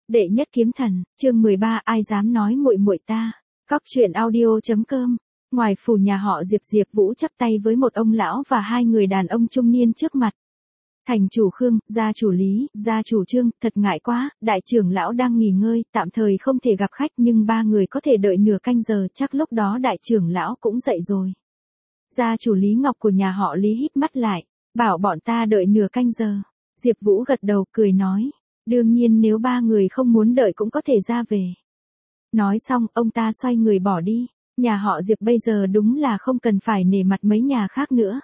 Đệ nhất kiếm thần, chương 13, ai dám nói muội muội ta. Cóc truyện audio.com. Ngoài phủ nhà họ Diệp, Diệp Vũ chắp tay với một ông lão và hai người đàn ông trung niên trước mặt. Thành chủ Khương, gia chủ Lý, gia chủ Trương, thật ngại quá, đại trưởng lão đang nghỉ ngơi, tạm thời không thể gặp khách nhưng ba người có thể đợi nửa canh giờ, chắc lúc đó đại trưởng lão cũng dậy rồi. Gia chủ Lý Ngọc của nhà họ Lý híp mắt lại, bảo bọn ta đợi nửa canh giờ. Diệp Vũ gật đầu, cười nói. Đương nhiên nếu ba người không muốn đợi cũng có thể ra về. Nói xong, ông ta xoay người bỏ đi. Nhà họ Diệp bây giờ đúng là không cần phải nể mặt mấy nhà khác nữa.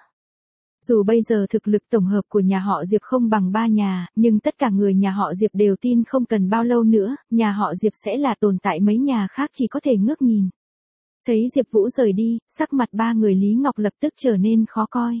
Dù bây giờ thực lực tổng hợp của nhà họ Diệp không bằng ba nhà, nhưng tất cả người nhà họ Diệp đều tin không cần bao lâu nữa, nhà họ Diệp sẽ là tồn tại mấy nhà khác chỉ có thể ngước nhìn. Thấy Diệp Vũ rời đi, sắc mặt ba người Lý Ngọc lập tức trở nên khó coi.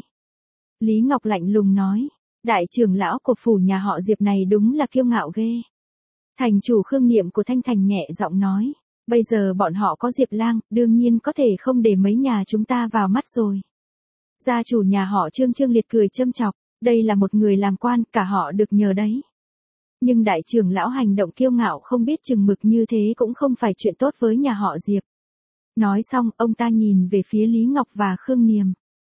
Lý Ngọc lạnh lùng nói. Đại trưởng lão của phủ nhà họ Diệp này đúng là kiêu ngạo ghê. Thành chủ Khương Niệm của Thanh Thành nhẹ giọng nói. Bây giờ bọn họ có Diệp Lang, đương nhiên có thể không để mấy nhà chúng ta vào mắt rồi. Gia chủ nhà họ Trương Trương Liệt cười châm chọc. Đây là một người làm quan, cả họ được nhờ đấy. Nhưng đại trưởng lão hành động kiêu ngạo không biết chừng mực như thế cũng không phải chuyện tốt với nhà họ Diệp. Nói xong, ông ta nhìn về phía Lý Ngọc và Khương Niệm.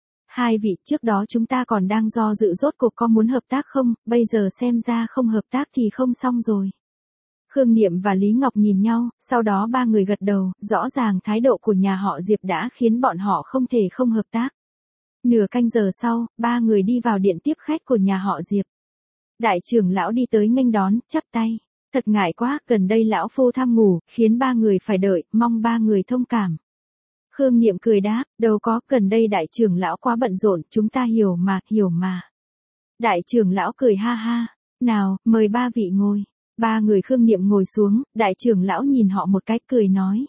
Hai vị, trước đó chúng ta còn đang do dự rốt cuộc có muốn hợp tác không, bây giờ xem ra không hợp tác thì không xong rồi. Khương Niệm và Lý Ngọc nhìn nhau, sau đó ba người gật đầu, rõ ràng thái độ của nhà họ Diệp đã khiến bọn họ không thể không hợp tác. Nửa canh giờ sau, ba người đi vào điện tiếp khách của nhà họ Diệp. Đại trưởng lão đi tới nghênh đón, chắp tay. Thật ngại quá, gần đây lão phu tham ngủ, khiến ba người phải đợi, mong ba người thông cảm. Khương Niệm cười đáp, đâu có, gần đây đại trưởng lão quá bận rộn, chúng ta hiểu mà. Đại trưởng lão cười ha ha, nào, mời ba vị ngồi. Ba người Khương Niệm ngồi xuống, đại trưởng lão nhìn họ một cái cười nói.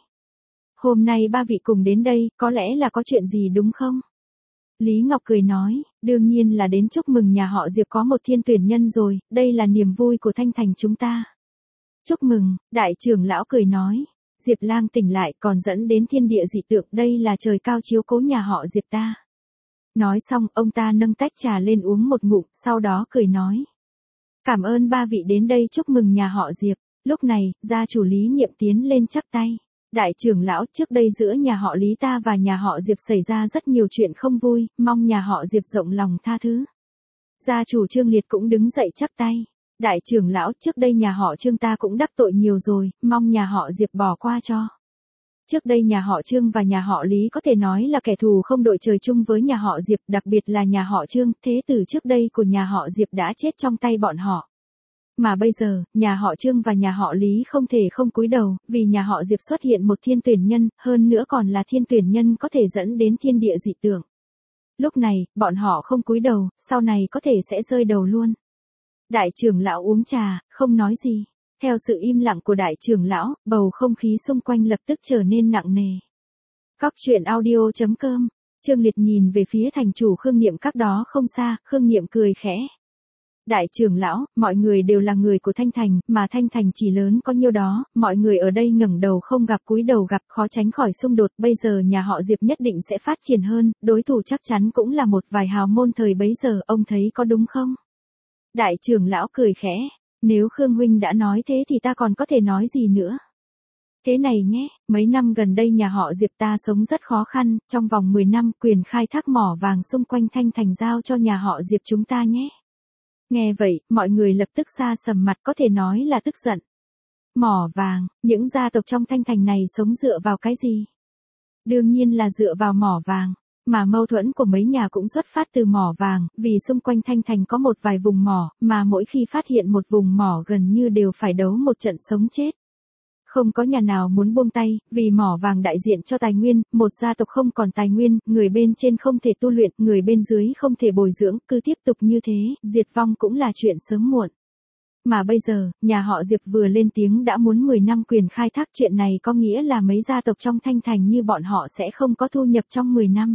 Hôm nay ba vị cùng đến đây, có lẽ là có chuyện gì đúng không? Lý Ngọc cười nói, đương nhiên là đến chúc mừng nhà họ Diệp có một thiên tuyển nhân rồi, đây là niềm vui của Thanh Thành chúng ta. Chúc mừng, đại trưởng lão cười nói. Diệp Lang tỉnh lại còn dẫn đến thiên địa dị tượng, đây là trời cao chiếu cố nhà họ Diệp ta. Nói xong, ông ta nâng tách trà lên uống một ngụm, sau đó cười nói. Cảm ơn ba vị đến đây chúc mừng nhà họ Diệp. Lúc này, gia chủ Lý Niệm tiến lên chắp tay. Đại trưởng lão, trước đây giữa nhà họ Lý ta và nhà họ Diệp xảy ra rất nhiều chuyện không vui, mong nhà họ Diệp rộng lòng tha thứ. Gia chủ Trương Liệt cũng đứng dậy chắp tay. Đại trưởng lão, trước đây nhà họ Trương ta cũng đắc tội nhiều rồi, mong nhà họ Diệp bỏ qua cho. Trước đây nhà họ Trương và nhà họ Lý có thể nói là kẻ thù không đội trời chung với nhà họ Diệp, đặc biệt là nhà họ Trương, thế tử trước đây của nhà họ Diệp đã chết trong tay bọn họ. Mà bây giờ, nhà họ Trương và nhà họ Lý không thể không cúi đầu, vì nhà họ Diệp xuất hiện một thiên tuyển nhân, hơn nữa còn là thiên tuyển nhân có thể dẫn đến thiên địa dị tượng. Lúc này, bọn họ không cúi đầu, sau này có thể sẽ rơi đầu luôn. Đại trưởng lão uống trà, không nói gì. Theo sự im lặng của đại trưởng lão, bầu không khí xung quanh lập tức trở nên nặng nề. Cóc truyện audio.com. Trương Liệt nhìn về phía thành chủ Khương Niệm cách đó không xa, Khương Niệm cười khẽ. Đại trưởng lão, mọi người đều là người của Thanh Thành, mà Thanh Thành chỉ lớn có nhiêu đó, mọi người ở đây ngẩng đầu không gặp cúi đầu gặp, khó tránh khỏi xung đột, bây giờ nhà họ Diệp nhất định sẽ phát triển hơn, đối thủ chắc chắn cũng là một vài hào môn thời bấy giờ, ông thấy có đúng không? Đại trưởng lão cười khẽ, nếu Khương huynh đã nói thế thì ta còn có thể nói gì nữa. Thế này nhé, mấy năm gần đây nhà họ Diệp ta sống rất khó khăn, trong vòng 10 năm quyền khai thác mỏ vàng xung quanh Thanh Thành giao cho nhà họ Diệp chúng ta nhé. Nghe vậy, mọi người lập tức xa sầm mặt có thể nói là tức giận. Mỏ vàng, những gia tộc trong Thanh Thành này sống dựa vào cái gì? Đương nhiên là dựa vào mỏ vàng. Mà mâu thuẫn của mấy nhà cũng xuất phát từ mỏ vàng, vì xung quanh Thanh Thành có một vài vùng mỏ, mà mỗi khi phát hiện một vùng mỏ gần như đều phải đấu một trận sống chết. Không có nhà nào muốn buông tay, vì mỏ vàng đại diện cho tài nguyên, một gia tộc không còn tài nguyên, người bên trên không thể tu luyện, người bên dưới không thể bồi dưỡng, cứ tiếp tục như thế, diệt vong cũng là chuyện sớm muộn. Mà bây giờ, nhà họ Diệp vừa lên tiếng đã muốn 10 năm quyền khai thác, chuyện này có nghĩa là mấy gia tộc trong Thanh Thành như bọn họ sẽ không có thu nhập trong 10 năm.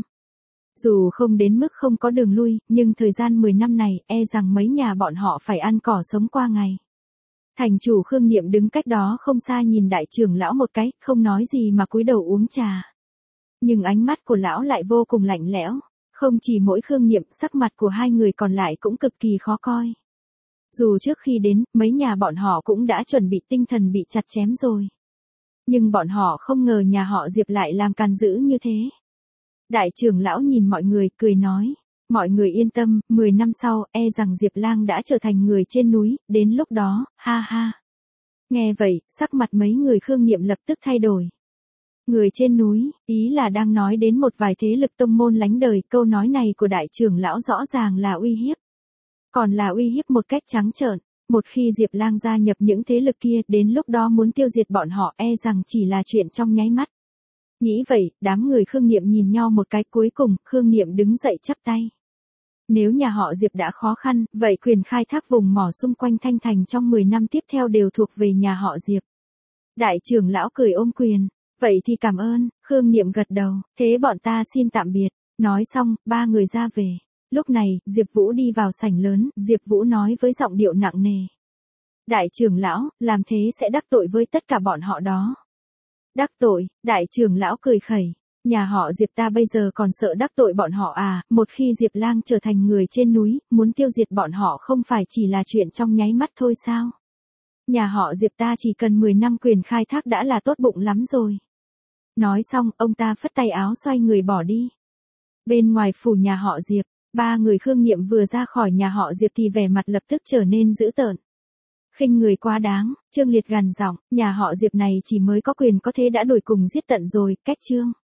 Dù không đến mức không có đường lui, nhưng thời gian 10 năm này, e rằng mấy nhà bọn họ phải ăn cỏ sống qua ngày. Thành chủ Khương Niệm đứng cách đó không xa nhìn đại trưởng lão một cái, không nói gì mà cúi đầu uống trà. Nhưng ánh mắt của lão lại vô cùng lạnh lẽo, không chỉ mỗi Khương Niệm, sắc mặt của hai người còn lại cũng cực kỳ khó coi. Dù trước khi đến, mấy nhà bọn họ cũng đã chuẩn bị tinh thần bị chặt chém rồi. Nhưng bọn họ không ngờ nhà họ Diệp lại làm càn dữ như thế. Đại trưởng lão nhìn mọi người, cười nói. Mọi người yên tâm, 10 năm sau, e rằng Diệp Lang đã trở thành người trên núi, đến lúc đó, ha ha. Nghe vậy, sắc mặt mấy người Khương Niệm lập tức thay đổi. Người trên núi, ý là đang nói đến một vài thế lực tông môn lánh đời, câu nói này của đại trưởng lão rõ ràng là uy hiếp. Còn là uy hiếp một cách trắng trợn, một khi Diệp Lang gia nhập những thế lực kia, đến lúc đó muốn tiêu diệt bọn họ e rằng chỉ là chuyện trong nháy mắt. Nghĩ vậy, đám người Khương Niệm nhìn nhau một cái, cuối cùng, Khương Niệm đứng dậy chắp tay. Nếu nhà họ Diệp đã khó khăn, vậy quyền khai thác vùng mỏ xung quanh Thanh Thành trong 10 năm tiếp theo đều thuộc về nhà họ Diệp. Đại trưởng lão cười ôm quyền. Vậy thì cảm ơn, Khương Niệm gật đầu, thế bọn ta xin tạm biệt. Nói xong, ba người ra về. Lúc này, Diệp Vũ đi vào sảnh lớn, Diệp Vũ nói với giọng điệu nặng nề. Đại trưởng lão, làm thế sẽ đắc tội với tất cả bọn họ đó. Đắc tội, đại trưởng lão cười khẩy. Nhà họ Diệp ta bây giờ còn sợ đắc tội bọn họ à, một khi Diệp Lang trở thành người trên núi, muốn tiêu diệt bọn họ không phải chỉ là chuyện trong nháy mắt thôi sao? Nhà họ Diệp ta chỉ cần 10 năm quyền khai thác đã là tốt bụng lắm rồi. Nói xong, ông ta phất tay áo xoay người bỏ đi. Bên ngoài phủ nhà họ Diệp, ba người Khương Niệm vừa ra khỏi nhà họ Diệp thì vẻ mặt lập tức trở nên dữ tợn. Khinh người quá đáng, Trương Liệt gằn giọng, nhà họ Diệp này chỉ mới có quyền có thế đã đuổi cùng giết tận rồi, cách Trương.